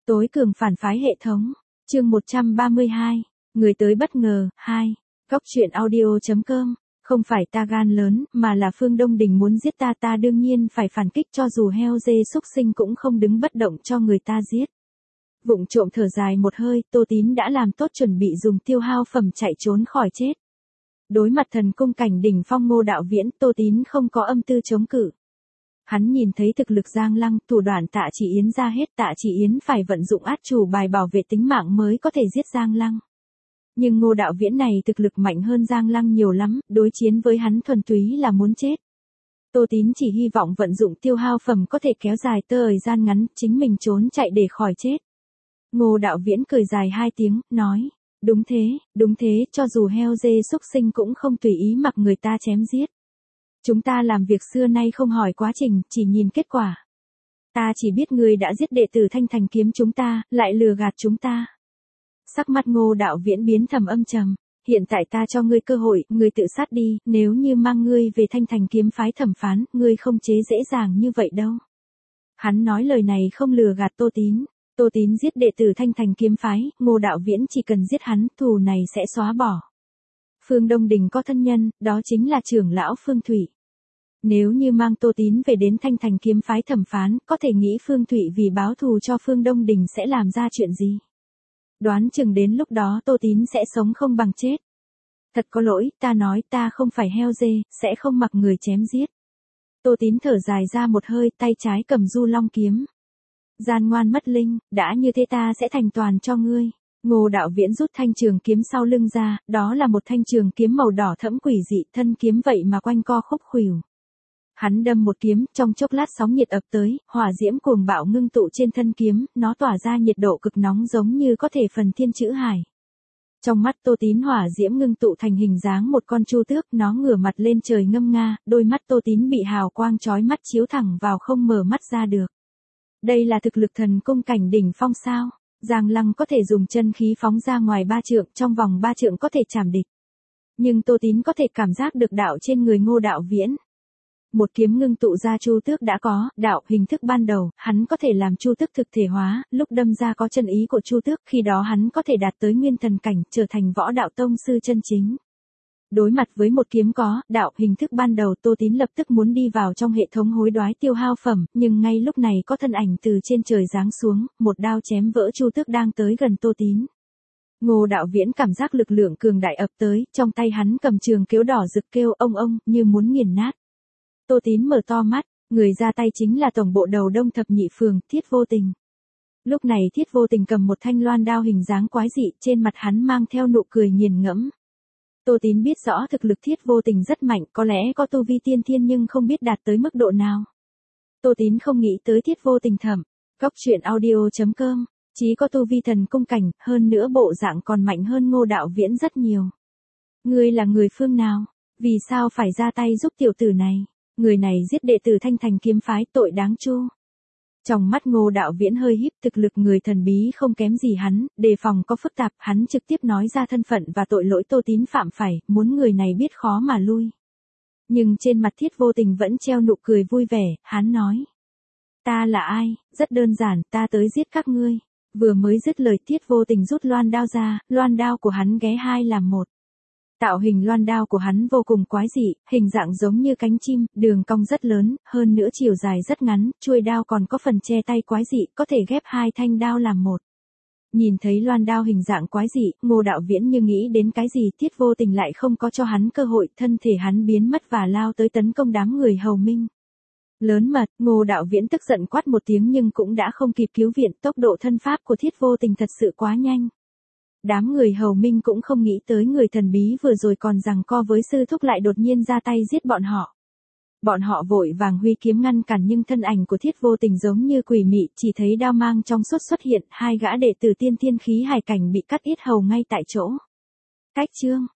Tối cường phản phái hệ thống. Chương 132. Người tới bất ngờ. 2. Góc truyện audio.com. Không phải ta gan lớn, mà là Phương Đông Đình muốn giết ta đương nhiên phải phản kích cho dù heo dê xúc sinh cũng không đứng bất động cho người ta giết. Vụng trộm thở dài một hơi, Tô Tín đã làm tốt chuẩn bị dùng tiêu hao phẩm chạy trốn khỏi chết. Đối mặt thần cung cảnh đỉnh phong Ngô Đạo Viễn, Tô Tín không có âm tư chống cự. Hắn nhìn thấy thực lực Giang Lăng, thủ đoạn Tạ Chỉ Yến ra hết, Tạ Chỉ Yến phải vận dụng át chủ bài bảo vệ tính mạng mới có thể giết Giang Lăng. Nhưng Ngô Đạo Viễn này thực lực mạnh hơn Giang Lăng nhiều lắm, đối chiến với hắn thuần túy là muốn chết. Tô Tín chỉ hy vọng vận dụng tiêu hao phẩm có thể kéo dài thời gian ngắn, chính mình trốn chạy để khỏi chết. Ngô Đạo Viễn cười dài 2 tiếng, nói, đúng thế, cho dù heo dê xúc sinh cũng không tùy ý mặc người ta chém giết. Chúng ta làm việc xưa nay không hỏi quá trình, chỉ nhìn kết quả. Ta chỉ biết ngươi đã giết đệ tử Thanh Thành Kiếm chúng ta, lại lừa gạt chúng ta. Sắc mặt Ngô Đạo Viễn biến thầm âm trầm, hiện tại ta cho ngươi cơ hội, ngươi tự sát đi, nếu như mang ngươi về Thanh Thành Kiếm phái thẩm phán, ngươi không chế dễ dàng như vậy đâu. Hắn nói lời này không lừa gạt Tô Tín. Tô Tín giết đệ tử Thanh Thành Kiếm phái, Ngô Đạo Viễn chỉ cần giết hắn, thù này sẽ xóa bỏ. Phương Đông Đình có thân nhân, đó chính là trưởng lão Phương Thụy. Nếu như mang Tô Tín về đến Thanh Thành Kiếm phái thẩm phán, có thể nghĩ Phương Thụy vì báo thù cho Phương Đông Đình sẽ làm ra chuyện gì. Đoán chừng đến lúc đó Tô Tín sẽ sống không bằng chết. Thật có lỗi, ta nói ta không phải heo dê, sẽ không mặc người chém giết. Tô Tín thở dài ra một hơi, tay trái cầm Du Long kiếm. Gian ngoan mất linh, đã như thế ta sẽ thành toàn cho ngươi. Ngô Đạo Viễn rút thanh trường kiếm sau lưng ra, đó là một thanh trường kiếm màu đỏ thẫm quỷ dị, thân kiếm vậy mà quanh co khúc khuỷu. Hắn đâm một kiếm, trong chốc lát sóng nhiệt ập tới, hỏa diễm cuồng bạo ngưng tụ trên thân kiếm, nó tỏa ra nhiệt độ cực nóng giống như có thể phần thiên chữ hải. Trong mắt Tô Tín hỏa diễm ngưng tụ thành hình dáng một con chu tước, nó ngửa mặt lên trời ngâm nga, đôi mắt Tô Tín bị hào quang chói mắt chiếu thẳng vào không mở mắt ra được. Đây là thực lực thần cung cảnh đỉnh phong sao? Giang Lăng có thể dùng chân khí phóng ra ngoài 3 trượng, trong vòng 3 trượng có thể chảm địch. Nhưng Tô Tín có thể cảm giác được đạo trên người Ngô Đạo Viễn. Một kiếm ngưng tụ ra chu tước đã có, đạo hình thức ban đầu, hắn có thể làm chu tước thực thể hóa, lúc đâm ra có chân ý của chu tước, khi đó hắn có thể đạt tới nguyên thần cảnh, trở thành võ đạo tông sư chân chính. Đối mặt với một kiếm có, đạo hình thức ban đầu, Tô Tín lập tức muốn đi vào trong hệ thống hối đoái tiêu hao phẩm, nhưng ngay lúc này có thân ảnh từ trên trời giáng xuống, một đao chém vỡ chu tước đang tới gần Tô Tín. Ngô Đạo Viễn cảm giác lực lượng cường đại ập tới, trong tay hắn cầm trường kiếm đỏ rực kêu ông, như muốn nghiền nát. Tô Tín mở to mắt, người ra tay chính là tổng bộ đầu Đông Thập Nhị Phường, Thiết Vô Tình. Lúc này Thiết Vô Tình cầm một thanh loan đao hình dáng quái dị, trên mặt hắn mang theo nụ cười nghiền ngẫm. Tô Tín biết rõ thực lực Thiết Vô Tình rất mạnh, có lẽ có tu vi tiên thiên nhưng không biết đạt tới mức độ nào. Tô Tín không nghĩ tới Thiết Vô Tình thẩm. Góc truyện audio.com. Chí có tu vi thần cung cảnh, hơn nữa bộ dạng còn mạnh hơn Ngô Đạo Viễn rất nhiều. Ngươi là người phương nào? Vì sao phải ra tay giúp tiểu tử này? Người này giết đệ tử Thanh Thành Kiếm phái, tội đáng chu. Trong mắt Ngô Đạo Viễn hơi híp, thực lực người thần bí không kém gì hắn, đề phòng có phức tạp, hắn trực tiếp nói ra thân phận và tội lỗi Tô Tín phạm phải, muốn người này biết khó mà lui. Nhưng trên mặt Thiết Vô Tình vẫn treo nụ cười vui vẻ, hắn nói. Ta là ai? Rất đơn giản, ta tới giết các ngươi. Vừa mới dứt lời Thiết Vô Tình rút loan đao ra, loan đao của hắn ghé 2 làm 1. Tạo hình loan đao của hắn vô cùng quái dị, hình dạng giống như cánh chim, đường cong rất lớn, hơn nữa chiều dài rất ngắn, chuôi đao còn có phần che tay quái dị, có thể ghép 2 thanh đao làm 1. Nhìn thấy loan đao hình dạng quái dị, Ngô Đạo Viễn như nghĩ đến cái gì, Thiết Vô Tình lại không có cho hắn cơ hội, thân thể hắn biến mất và lao tới tấn công đám người hầu minh. Lớn mật, Ngô Đạo Viễn tức giận quát một tiếng nhưng cũng đã không kịp cứu viện, tốc độ thân pháp của Thiết Vô Tình thật sự quá nhanh. Đám người hầu minh cũng không nghĩ tới người thần bí vừa rồi còn giằng co với sư thúc lại đột nhiên ra tay giết bọn họ. Bọn họ vội vàng huy kiếm ngăn cản nhưng thân ảnh của Thiết Vô Tình giống như quỷ mị, chỉ thấy đao mang trong suốt xuất hiện, 2 gã đệ tử tiên thiên khí hải cảnh bị cắt yết hầu ngay tại chỗ. Cách chương,